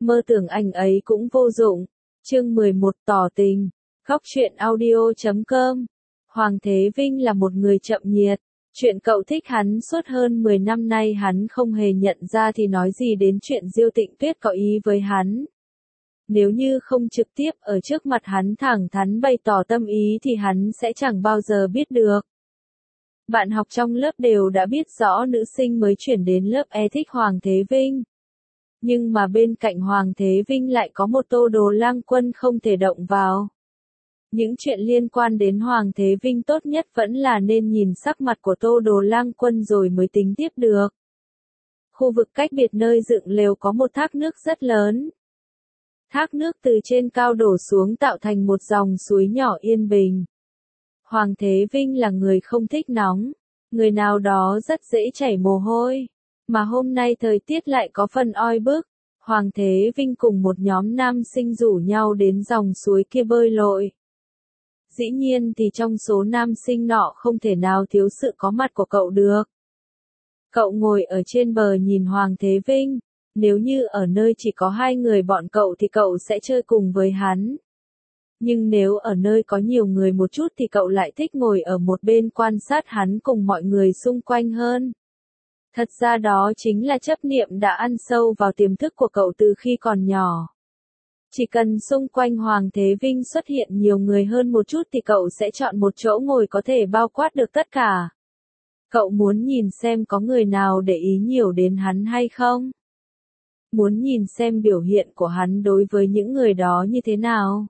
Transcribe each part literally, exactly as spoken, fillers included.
Mơ tưởng anh ấy cũng vô dụng. Chương mười một tỏ tình. Góc truyện audio chấm com. Hoàng Thế Vinh là một người chậm nhiệt. Chuyện cậu thích hắn suốt hơn mười năm nay hắn không hề nhận ra thì nói gì đến chuyện Diêu Tịnh Tuyết có ý với hắn. Nếu như không trực tiếp ở trước mặt hắn thẳng thắn bày tỏ tâm ý thì hắn sẽ chẳng bao giờ biết được. Bạn học trong lớp đều đã biết rõ nữ sinh mới chuyển đến lớp E thích Hoàng Thế Vinh. Nhưng mà bên cạnh Hoàng Thế Vinh lại có một Tô Đồ Lang Quân không thể động vào. Những chuyện liên quan đến Hoàng Thế Vinh tốt nhất vẫn là nên nhìn sắc mặt của Tô Đồ Lang Quân rồi mới tính tiếp được. Khu vực cách biệt nơi dựng lều có một thác nước rất lớn. Thác nước từ trên cao đổ xuống tạo thành một dòng suối nhỏ yên bình. Hoàng Thế Vinh là người không thích nóng, người nào đó rất dễ chảy mồ hôi, mà hôm nay thời tiết lại có phần oi bức. Hoàng Thế Vinh cùng một nhóm nam sinh rủ nhau đến dòng suối kia bơi lội. Dĩ nhiên thì trong số nam sinh nọ không thể nào thiếu sự có mặt của cậu được. Cậu ngồi ở trên bờ nhìn Hoàng Thế Vinh, nếu như ở nơi chỉ có hai người bọn cậu thì cậu sẽ chơi cùng với hắn. Nhưng nếu ở nơi có nhiều người một chút thì cậu lại thích ngồi ở một bên quan sát hắn cùng mọi người xung quanh hơn. Thật ra đó chính là chấp niệm đã ăn sâu vào tiềm thức của cậu từ khi còn nhỏ. Chỉ cần xung quanh Hoàng Thế Vinh xuất hiện nhiều người hơn một chút thì cậu sẽ chọn một chỗ ngồi có thể bao quát được tất cả. Cậu muốn nhìn xem có người nào để ý nhiều đến hắn hay không? Muốn nhìn xem biểu hiện của hắn đối với những người đó như thế nào?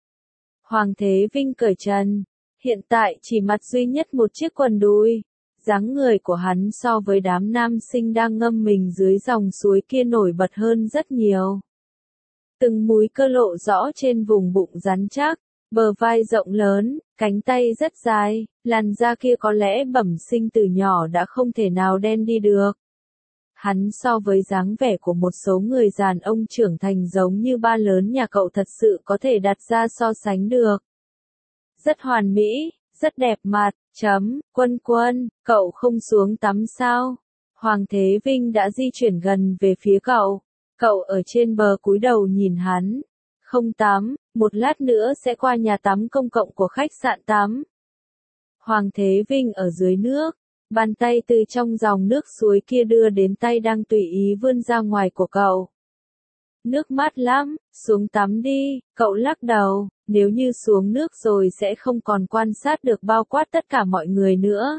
Hoàng Thế Vinh cởi trần, hiện tại chỉ mặc duy nhất một chiếc quần đùi. Dáng người của hắn so với đám nam sinh đang ngâm mình dưới dòng suối kia nổi bật hơn rất nhiều. Từng múi cơ lộ rõ trên vùng bụng rắn chắc, bờ vai rộng lớn, cánh tay rất dài, làn da kia có lẽ bẩm sinh từ nhỏ đã không thể nào đen đi được. Hắn so với dáng vẻ của một số người đàn ông trưởng thành giống như ba lớn nhà cậu thật sự có thể đặt ra so sánh được. Rất hoàn mỹ, rất đẹp mặt, chấm, Quân Quân, cậu không xuống tắm sao? Hoàng Thế Vinh đã di chuyển gần về phía cậu. Cậu ở trên bờ cúi đầu nhìn hắn. Không tắm, một lát nữa sẽ qua nhà tắm công cộng của khách sạn tắm. Hoàng Thế Vinh ở dưới nước, bàn tay từ trong dòng nước suối kia đưa đến tay đang tùy ý vươn ra ngoài của cậu. Nước mát lắm, xuống tắm đi, cậu lắc đầu, nếu như xuống nước rồi sẽ không còn quan sát được bao quát tất cả mọi người nữa.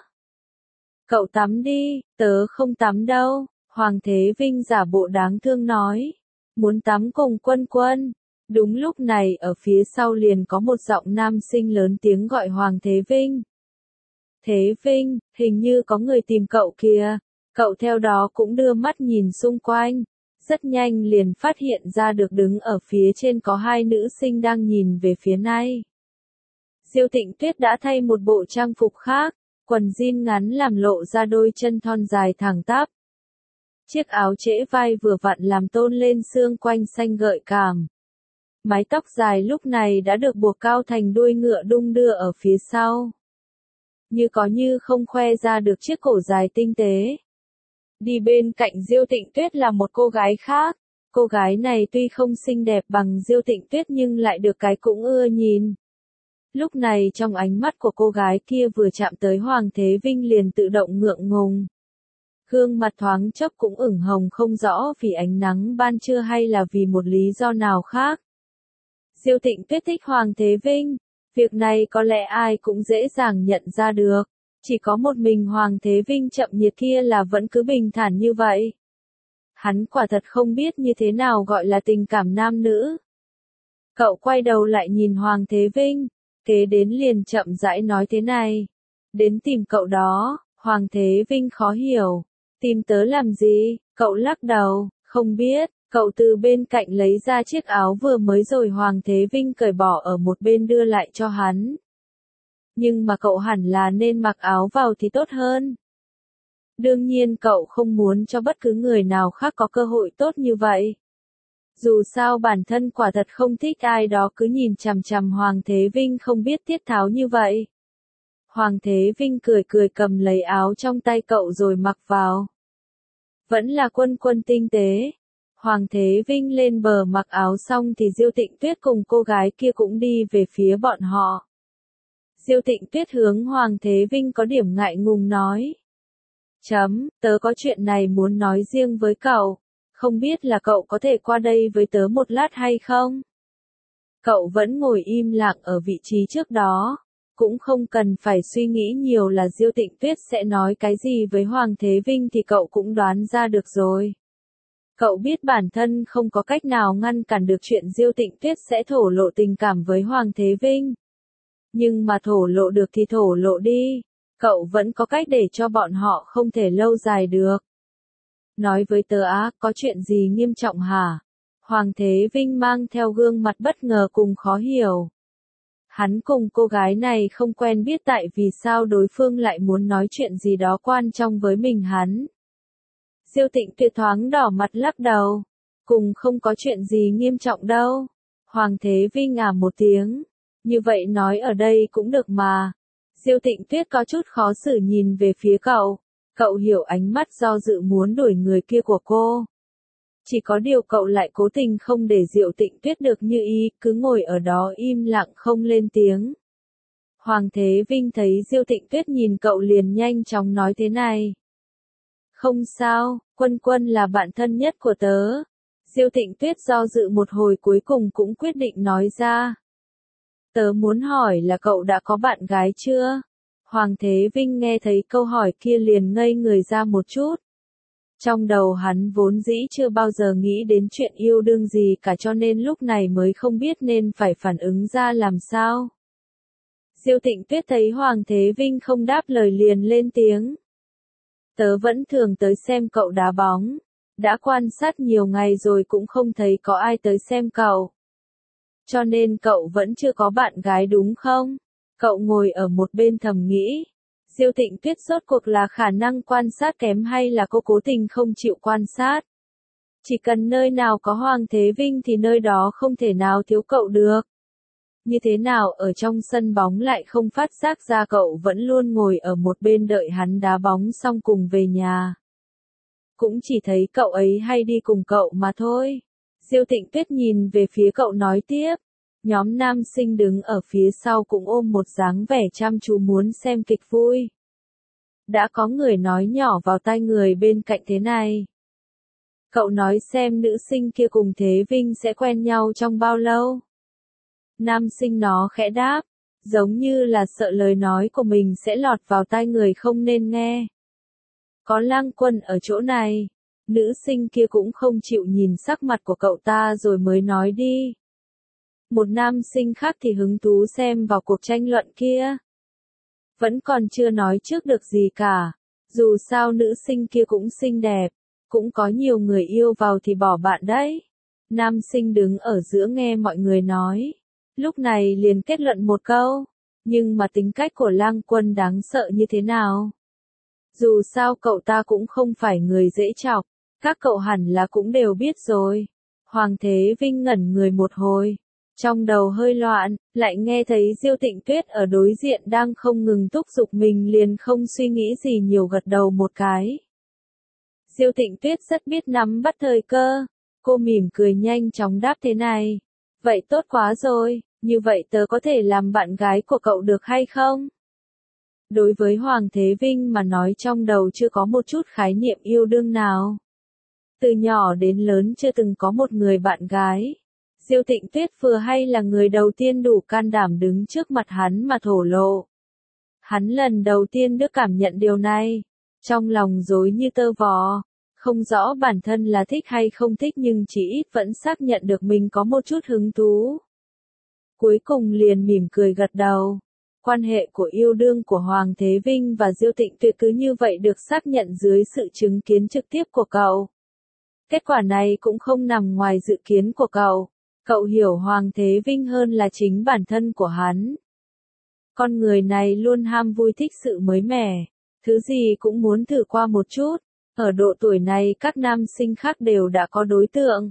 Cậu tắm đi, tớ không tắm đâu. Hoàng Thế Vinh giả bộ đáng thương nói, muốn tắm cùng Quân Quân. Đúng lúc này ở phía sau liền có một giọng nam sinh lớn tiếng gọi Hoàng Thế Vinh. Thế Vinh, hình như có người tìm cậu kìa. Cậu theo đó cũng đưa mắt nhìn xung quanh. Rất nhanh liền phát hiện ra được đứng ở phía trên có hai nữ sinh đang nhìn về phía này. Diêu Tịnh Tuyết đã thay một bộ trang phục khác, quần jean ngắn làm lộ ra đôi chân thon dài thẳng tắp. Chiếc áo trễ vai vừa vặn làm tôn lên xương quanh xanh gợi cảm. Mái tóc dài lúc này đã được buộc cao thành đuôi ngựa đung đưa ở phía sau. Như có như không khoe ra được chiếc cổ dài tinh tế. Đi bên cạnh Diêu Tịnh Tuyết là một cô gái khác. Cô gái này tuy không xinh đẹp bằng Diêu Tịnh Tuyết nhưng lại được cái cũng ưa nhìn. Lúc này trong ánh mắt của cô gái kia vừa chạm tới Hoàng Thế Vinh liền tự động ngượng ngùng. Gương mặt thoáng chốc cũng ửng hồng không rõ vì ánh nắng ban trưa hay là vì một lý do nào khác. Diêu Tịnh Tuyết thích Hoàng Thế Vinh, việc này có lẽ ai cũng dễ dàng nhận ra được, chỉ có một mình Hoàng Thế Vinh chậm nhiệt kia là vẫn cứ bình thản như vậy. Hắn quả thật không biết như thế nào gọi là tình cảm nam nữ. Cậu quay đầu lại nhìn Hoàng Thế Vinh, kế đến liền chậm rãi nói thế này. Đến tìm cậu đó. Hoàng Thế Vinh khó hiểu. Tìm tớ làm gì? Cậu lắc đầu, không biết. Cậu từ bên cạnh lấy ra chiếc áo vừa mới rồi Hoàng Thế Vinh cởi bỏ ở một bên đưa lại cho hắn. Nhưng mà cậu hẳn là nên mặc áo vào thì tốt hơn. Đương nhiên cậu không muốn cho bất cứ người nào khác có cơ hội tốt như vậy. Dù sao bản thân quả thật không thích ai đó cứ nhìn chằm chằm Hoàng Thế Vinh không biết tiết tháo như vậy. Hoàng Thế Vinh cười cười cầm lấy áo trong tay cậu rồi mặc vào. Vẫn là Quân Quân tinh tế. Hoàng Thế Vinh lên bờ mặc áo xong thì Diêu Tịnh Tuyết cùng cô gái kia cũng đi về phía bọn họ. Diêu Tịnh Tuyết hướng Hoàng Thế Vinh có điểm ngại ngùng nói. Chấm, tớ có chuyện này muốn nói riêng với cậu, không biết là cậu có thể qua đây với tớ một lát hay không? Cậu vẫn ngồi im lặng ở vị trí trước đó, cũng không cần phải suy nghĩ nhiều là Diêu Tịnh Tuyết sẽ nói cái gì với Hoàng Thế Vinh thì cậu cũng đoán ra được rồi. Cậu biết bản thân không có cách nào ngăn cản được chuyện Diêu Tịnh Tuyết sẽ thổ lộ tình cảm với Hoàng Thế Vinh. Nhưng mà thổ lộ được thì thổ lộ đi, cậu vẫn có cách để cho bọn họ không thể lâu dài được. Nói với tớ á, có chuyện gì nghiêm trọng hả? Hoàng Thế Vinh mang theo gương mặt bất ngờ cùng khó hiểu. Hắn cùng cô gái này không quen biết tại vì sao đối phương lại muốn nói chuyện gì đó quan trọng với mình hắn. Diêu Tịnh Tuyết thoáng đỏ mặt lắc đầu. Cùng không có chuyện gì nghiêm trọng đâu. Hoàng Thế Vinh à một tiếng. Như vậy nói ở đây cũng được mà. Diêu Tịnh Tuyết có chút khó xử nhìn về phía cậu. Cậu hiểu ánh mắt do dự muốn đuổi người kia của cô. Chỉ có điều cậu lại cố tình không để Diêu Tịnh Tuyết được như ý, cứ ngồi ở đó im lặng không lên tiếng. Hoàng Thế Vinh thấy Diêu Tịnh Tuyết nhìn cậu liền nhanh chóng nói thế này. Không sao, Quân Quân là bạn thân nhất của tớ. Diêu Tịnh Tuyết do dự một hồi cuối cùng cũng quyết định nói ra. Tớ muốn hỏi là cậu đã có bạn gái chưa? Hoàng Thế Vinh nghe thấy câu hỏi kia liền ngây người ra một chút. Trong đầu hắn vốn dĩ chưa bao giờ nghĩ đến chuyện yêu đương gì cả cho nên lúc này mới không biết nên phải phản ứng ra làm sao. Diêu Tịnh Tuyết thấy Hoàng Thế Vinh không đáp lời liền lên tiếng. Tớ vẫn thường tới xem cậu đá bóng. Đã quan sát nhiều ngày rồi cũng không thấy có ai tới xem cậu. Cho nên cậu vẫn chưa có bạn gái đúng không? Cậu ngồi ở một bên thầm nghĩ. Diêu Tịnh Tuyết rốt cuộc là khả năng quan sát kém hay là cô cố tình không chịu quan sát? Chỉ cần nơi nào có Hoàng Thế Vinh thì nơi đó không thể nào thiếu cậu được. Như thế nào ở trong sân bóng lại không phát giác ra cậu vẫn luôn ngồi ở một bên đợi hắn đá bóng xong cùng về nhà. Cũng chỉ thấy cậu ấy hay đi cùng cậu mà thôi. Diêu Tịnh Tuyết nhìn về phía cậu nói tiếp. Nhóm nam sinh đứng ở phía sau cũng ôm một dáng vẻ chăm chú muốn xem kịch vui. Đã có người nói nhỏ vào tai người bên cạnh thế này. Cậu nói xem nữ sinh kia cùng Thế Vinh sẽ quen nhau trong bao lâu? Nam sinh nó khẽ đáp, giống như là sợ lời nói của mình sẽ lọt vào tai người không nên nghe. Có Lang Quân ở chỗ này. Nữ sinh kia cũng không chịu nhìn sắc mặt của cậu ta rồi mới nói đi. Một nam sinh khác thì hứng thú xem vào cuộc tranh luận kia. Vẫn còn chưa nói trước được gì cả. Dù sao nữ sinh kia cũng xinh đẹp. Cũng có nhiều người yêu vào thì bỏ bạn đấy. Nam sinh đứng ở giữa nghe mọi người nói. Lúc này liền kết luận một câu. Nhưng mà tính cách của Lang Quân đáng sợ như thế nào? Dù sao cậu ta cũng không phải người dễ chọc. Các cậu hẳn là cũng đều biết rồi. Hoàng Thế Vinh ngẩn người một hồi. Trong đầu hơi loạn, lại nghe thấy Diêu Tịnh Tuyết ở đối diện đang không ngừng thúc giục mình liền không suy nghĩ gì nhiều gật đầu một cái. Diêu Tịnh Tuyết rất biết nắm bắt thời cơ. Cô mỉm cười nhanh chóng đáp thế này. Vậy tốt quá rồi, như vậy tớ có thể làm bạn gái của cậu được hay không? Đối với Hoàng Thế Vinh mà nói trong đầu chưa có một chút khái niệm yêu đương nào. Từ nhỏ đến lớn chưa từng có một người bạn gái. Diêu Tịnh Tuyết vừa hay là người đầu tiên đủ can đảm đứng trước mặt hắn mà thổ lộ. Hắn lần đầu tiên được cảm nhận điều này. Trong lòng rối như tơ vò. Không rõ bản thân là thích hay không thích nhưng chỉ ít vẫn xác nhận được mình có một chút hứng thú. Cuối cùng liền mỉm cười gật đầu. Quan hệ của yêu đương của Hoàng Thế Vinh và Diêu Tịnh Tuyết cứ như vậy được xác nhận dưới sự chứng kiến trực tiếp của cậu. Kết quả này cũng không nằm ngoài dự kiến của cậu. Cậu hiểu Hoàng Thế Vinh hơn là chính bản thân của hắn. Con người này luôn ham vui thích sự mới mẻ. Thứ gì cũng muốn thử qua một chút. Ở độ tuổi này các nam sinh khác đều đã có đối tượng.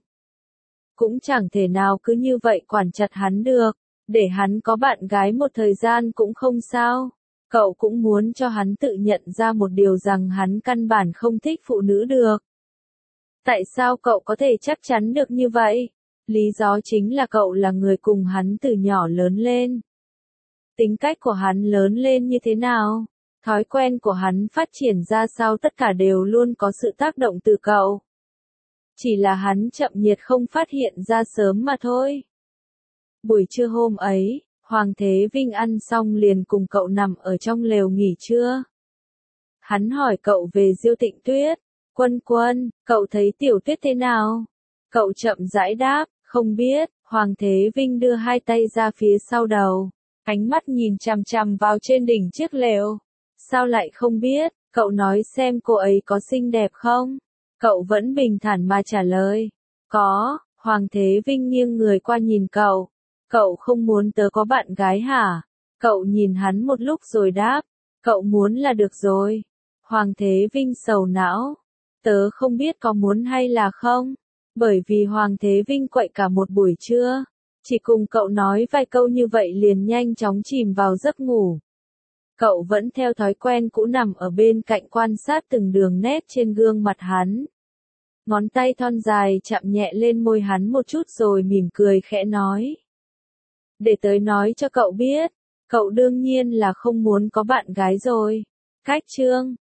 Cũng chẳng thể nào cứ như vậy quản chặt hắn được. Để hắn có bạn gái một thời gian cũng không sao. Cậu cũng muốn cho hắn tự nhận ra một điều rằng hắn căn bản không thích phụ nữ được. Tại sao cậu có thể chắc chắn được như vậy? Lý do chính là cậu là người cùng hắn từ nhỏ lớn lên. Tính cách của hắn lớn lên như thế nào? Thói quen của hắn phát triển ra sao, tất cả đều luôn có sự tác động từ cậu. Chỉ là hắn chậm nhiệt không phát hiện ra sớm mà thôi. Buổi trưa hôm ấy, Hoàng Thế Vinh ăn xong liền cùng cậu nằm ở trong lều nghỉ trưa. Hắn hỏi cậu về Diêu Tịnh Tuyết. Quân Quân, cậu thấy Tiểu Tuyết thế nào? Cậu chậm rãi đáp, không biết. Hoàng Thế Vinh đưa hai tay ra phía sau đầu, ánh mắt nhìn chằm chằm vào trên đỉnh chiếc lều. Sao lại không biết? Cậu nói xem cô ấy có xinh đẹp không? Cậu vẫn bình thản mà trả lời. Có. Hoàng Thế Vinh nghiêng người qua nhìn cậu. Cậu không muốn tớ có bạn gái hả? Cậu nhìn hắn một lúc rồi đáp. Cậu muốn là được rồi. Hoàng Thế Vinh sầu não. Tớ không biết có muốn hay là không. Bởi vì Hoàng Thế Vinh quậy cả một buổi trưa. Chỉ cùng cậu nói vài câu như vậy liền nhanh chóng chìm vào giấc ngủ. Cậu vẫn theo thói quen cũ nằm ở bên cạnh quan sát từng đường nét trên gương mặt hắn. Ngón tay thon dài chạm nhẹ lên môi hắn một chút rồi mỉm cười khẽ nói. Để tớ nói cho cậu biết, cậu đương nhiên là không muốn có bạn gái rồi. Cách chương